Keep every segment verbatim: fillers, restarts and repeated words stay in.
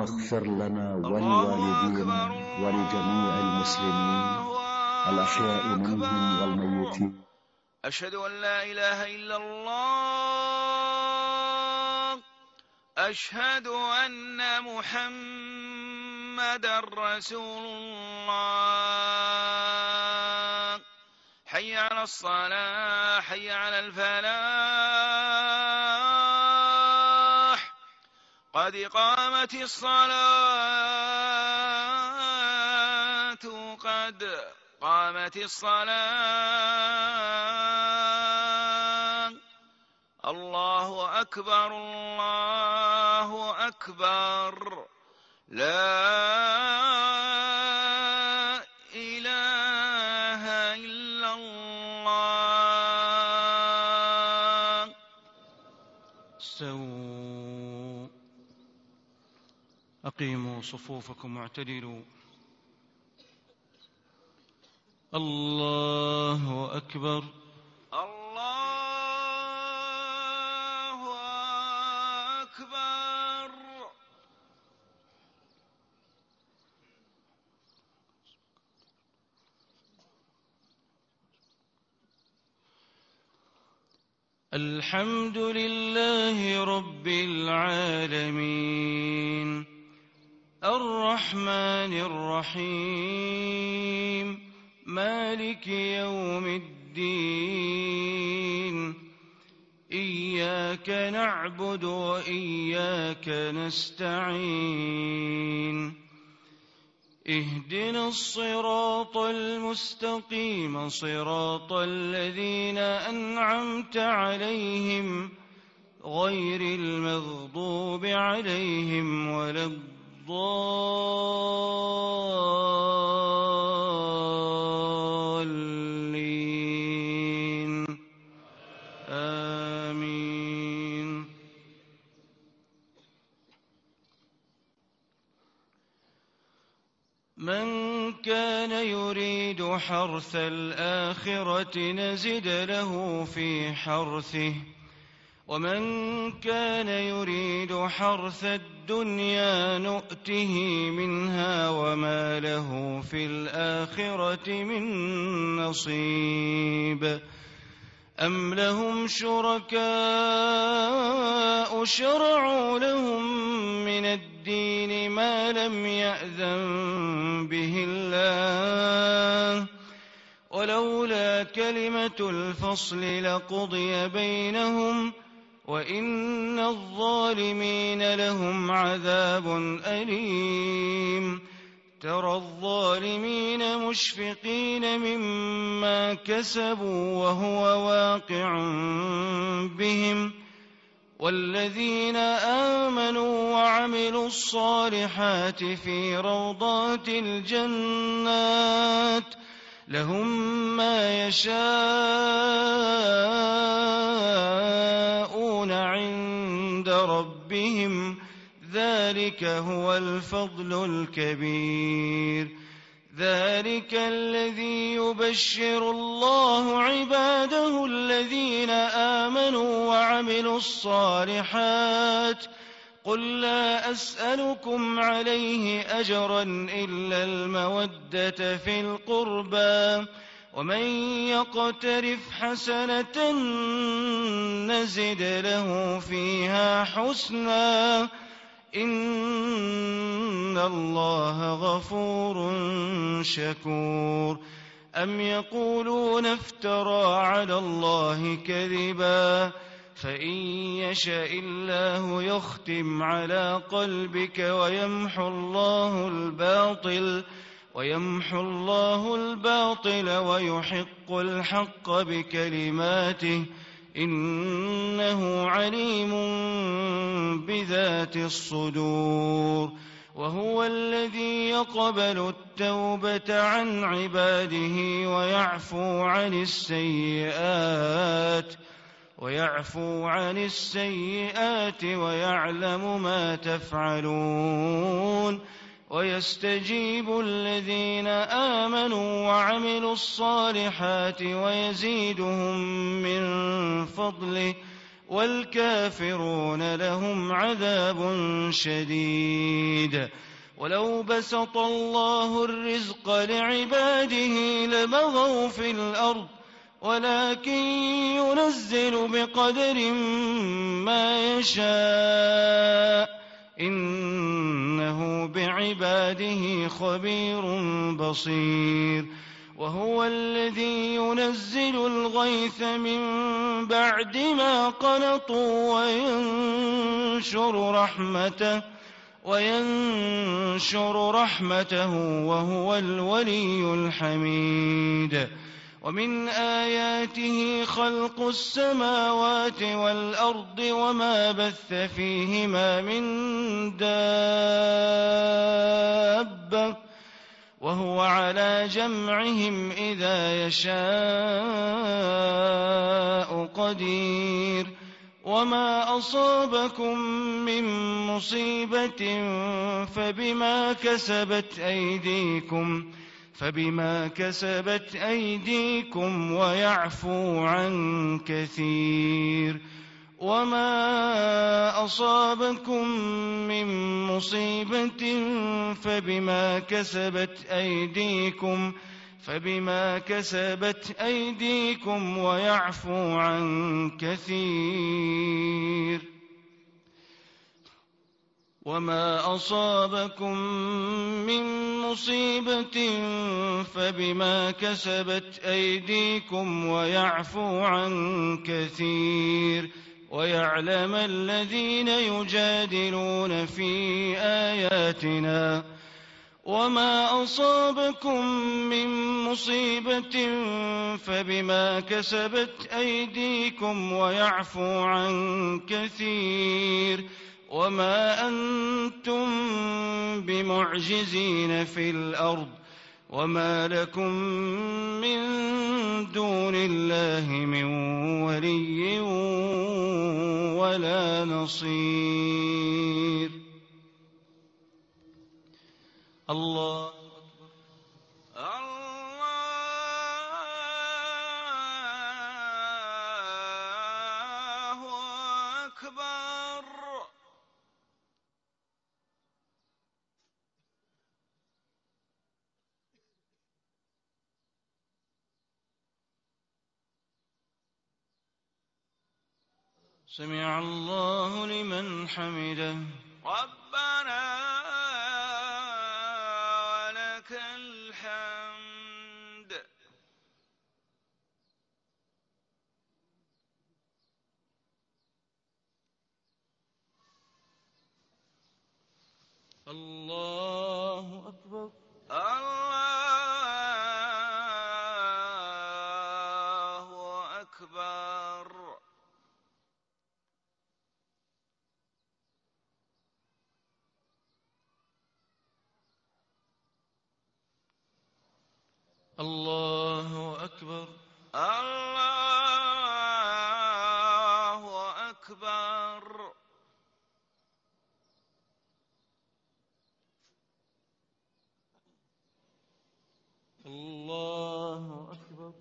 اغفر لنا ولوالدينا ولجميع المسلمين الأحياء منهم والميتين. أشهد أن لا إله إلا الله. أشهد أن محمدًا رسول الله. حي على الصلاة، حي على الفلاح، قد قامت الصلاة، قد قامت الصلاة. الله أكبر، الله أكبر، لا إله إلا الله. استووا، أقيموا صفوفكم واعتدلوا. الله أكبر، الله أكبر. الحمد لله رب العالمين، الرحمن الرحيم، مالك يوم الدين. إياك نعبد وإياك نستعين. اهدنا الصراط المستقيم، صراط الذين أنعمت عليهم غير المغضوب عليهم ولا الضالين. آمين. من كان يريد حرث الآخرة نزد له في حرثه، ومن كان يريد حرث الدنيا نؤته منها وما له في الآخرة من نصيب. أم لهم شركاء شرعوا لهم من الدين ما لم يأذن به الله، ولولا كلمة الفصل لقضي بينهم، وإن الظالمين لهم عذاب أليم. ترى الظالمين مشفقين مما كسبوا وهو واقع بهم، والذين آمنوا وعملوا الصالحات في روضات الجنات لهم ما يشاءون عند ربهم، ذلك هو الفضل الكبير. ذلك الذي يبشر الله عباده الذين آمنوا وعملوا الصالحات. قل لا أسألكم عليه أجرا إلا المودة في القربى، ومن يقترف حسنة نزد له فيها حسنا، إن الله غفور شكور. أم يقولون افترى على الله كذبا، فإن يشاء الله يختم على قلبك ويمحو الله الباطل ويمحو الله الباطل ويحق الحق بكلماته، إنه عليم بذات الصدور. وهو الذي يقبل التوبة عن عباده ويعفو عن السيئات ويعفو عن السيئات ويعلم ما تفعلون. ويستجيب الذين آمنوا وعملوا الصالحات ويزيدهم من فضله، والكافرون لهم عذاب شديد. ولو بسط الله الرزق لعباده لبغوا في الأرض ولكن ينزل بقدر ما يشاء إنه بعباده خبير بصير. وهو الذي ينزل الغيث من بعد ما قنطوا وينشر رحمته وينشر رحمته وهو الولي الحميد. ومن آياته خلق السماوات والأرض وما بث فيهما من دابة وهو على جمعهم إذا يشاء قدير. وما أصابكم من مصيبة فبما كسبت أيديكم فبما كسبت أيديكم ويعفو عن كثير. وما أصابكم من مصيبة فبما كسبت أيديكم فبما كسبت أيديكم ويعفو عن كثير. وما أصابكم من مصيبة فبما كسبت أيديكم ويعفو عن كثير. ويعلم الذين يجادلون في آياتنا. وما أصابكم من مصيبة فبما كسبت أيديكم ويعفو عن كثير. وما أنتم بمعجزين في الأرض وما لكم من دون الله من ولي ولا نصير. الله سمع الله لمن حمده. ربنا ولك الحمد. الله أكبر. الله أكبر. الله أكبر. الله أكبر. الله أكبر.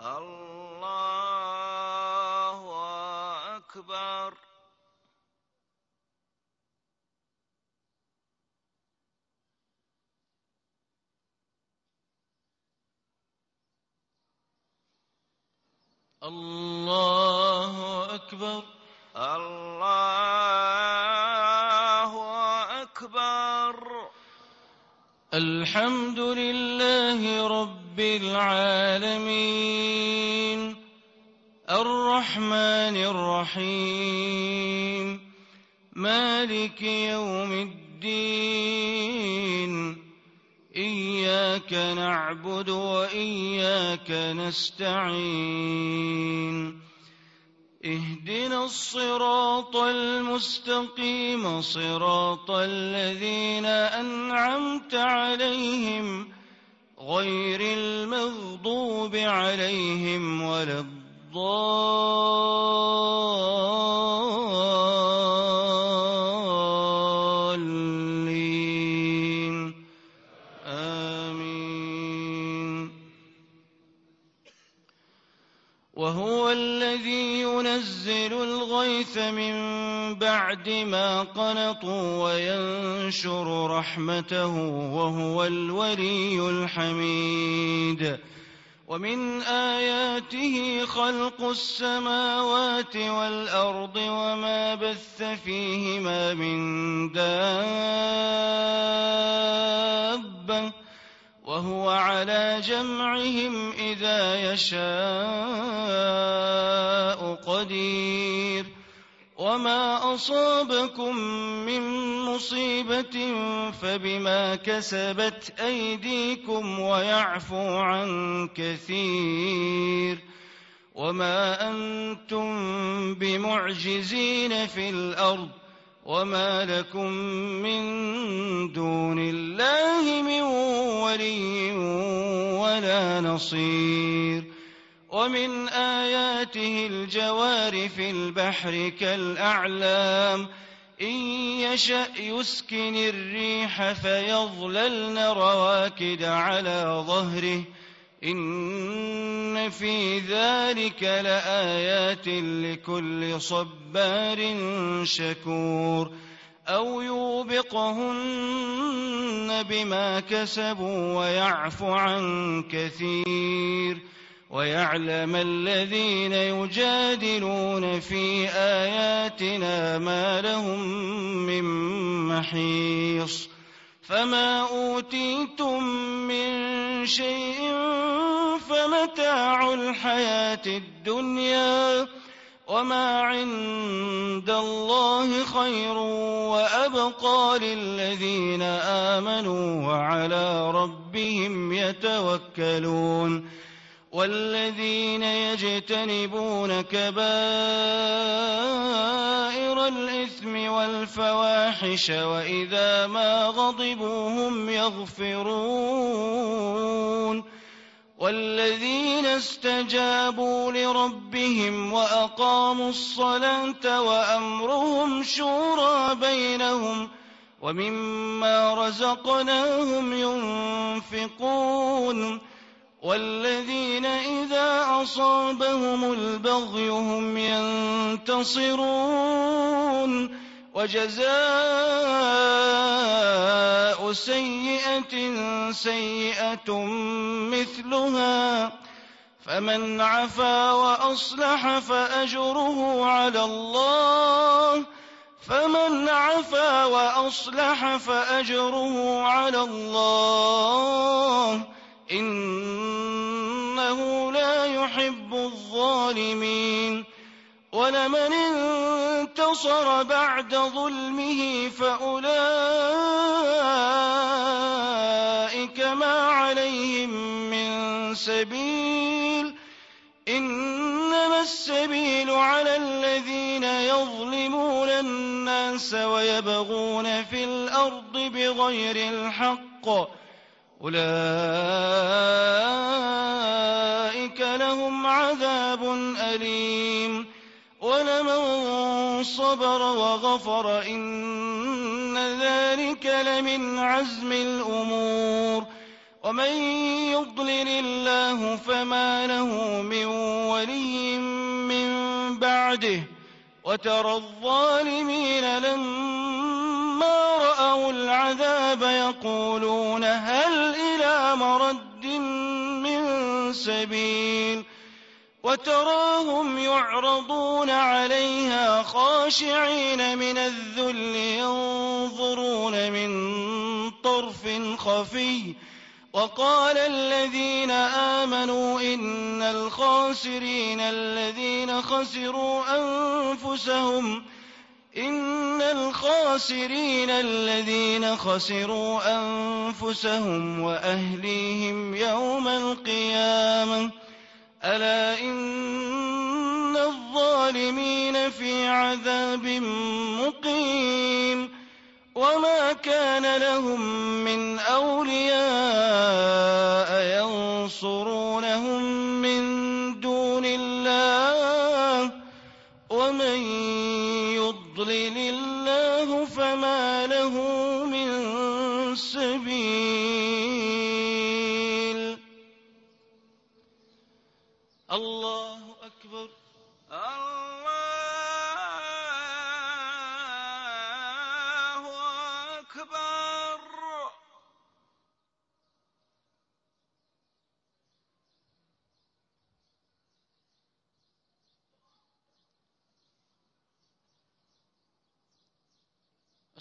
الله أكبر. الله أكبر. الله أكبر. الحمد لله رب العالمين الرحمن الرحيم مالك يوم الدين. إياك نعبد وإياك نستعين. اهدنا الصراط المستقيم صراط الذين أنعمت عليهم غير المغضوب عليهم ولا الضالين. آمين. وهو الذي ينزل الغيث الغيث من بعد ما قنطوا وينشر رحمته وهو الولي الحميد. ومن آياته خلق السماوات والأرض وما بث فيهما من دابة وهو على جمعهم إذا يشاء قدير. وما أصابكم من مصيبة فبما كسبت أيديكم ويعفو عن كثير. وما أنتم بمعجزين في الأرض وما لكم من دون الله من ولي ولا نصير. ومن آياته الجوار في البحر كالأعلام إن يشأ يسكن الريح فيظللن رواكد على ظهره إن في ذلك لآيات لكل صبار شكور. أو يوبقهن بما كسبوا ويعفو عن كثير. ويعلم الذين يجادلون في آياتنا ما لهم من محيص. فما أوتيتم من شيء فمتاع الحياة الدنيا وما عند الله خير وأبقى للذين آمنوا وعلى ربهم يتوكلون. والذين يجتنبون كبائر الإثم والفواحش وإذا ما غضبوا هم يغفرون. والذين استجابوا لربهم وأقاموا الصلاة وأمرهم شورى بينهم ومما رزقناهم ينفقون. والذين إذا أصابهم البغي هم ينتصرون. وجزاء سيئة سيئة مثلها فمن عفا وأصلح فأجره على الله فمن عفا وأصلح فأجره على الله إنه لا يحب الظالمين. ولمن انتصر بعد ظلمه فأولئك ما عليهم من سبيل إنما السبيل على الذين يظلمون الناس ويبغون في الأرض بغير الحق أولئك لهم عذاب أليم. ولمن صبر وغفر إن ذلك لمن عزم الأمور. ومن يضلل الله فما له من ولي من بعده. وترى الظالمين لما رأوا العذاب يقولون هل إلى مرد من سبيل. وتراهم يعرضون عليها خاشعين من الذل ينظرون من طرف خفي. وقال الذين آمنوا إن الخاسرين الذين خسروا أنفسهم إن الخاسرين الذين خسروا أنفسهم وأهليهم يوم القيامة ألا إن الظالمين في عذاب مقيم. وما كان لهم من أولياء ينصرونهم من دون الله ومن يضلل الله فما له من سبيل. الله أكبر. الله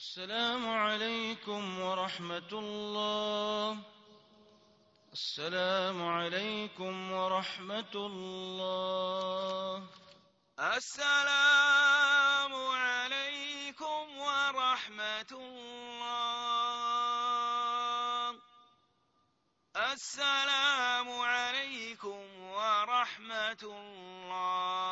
السلام عليكم ورحمة الله. السلام عليكم ورحمة الله. السلام عليكم ورحمة الله. السلام عليكم ورحمة الله.